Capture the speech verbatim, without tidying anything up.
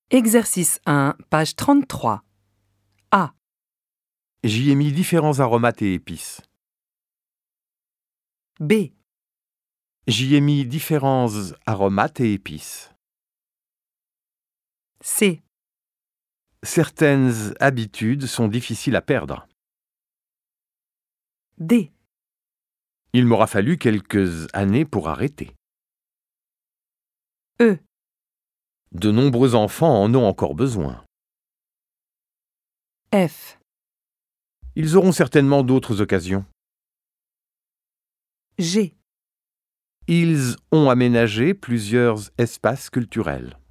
Exercice un, page trente-trois. A. J'y ai mis différents aromates et épices. B. J'y ai mis différents aromates et épices. C. Certaines habitudes sont difficiles à perdre. D. Il m'aura fallu quelques années pour arrêter. E. De nombreux enfants en ont encore besoin. F. Ils auront certainement d'autres occasions. G. Ils ont aménagé plusieurs espaces culturels.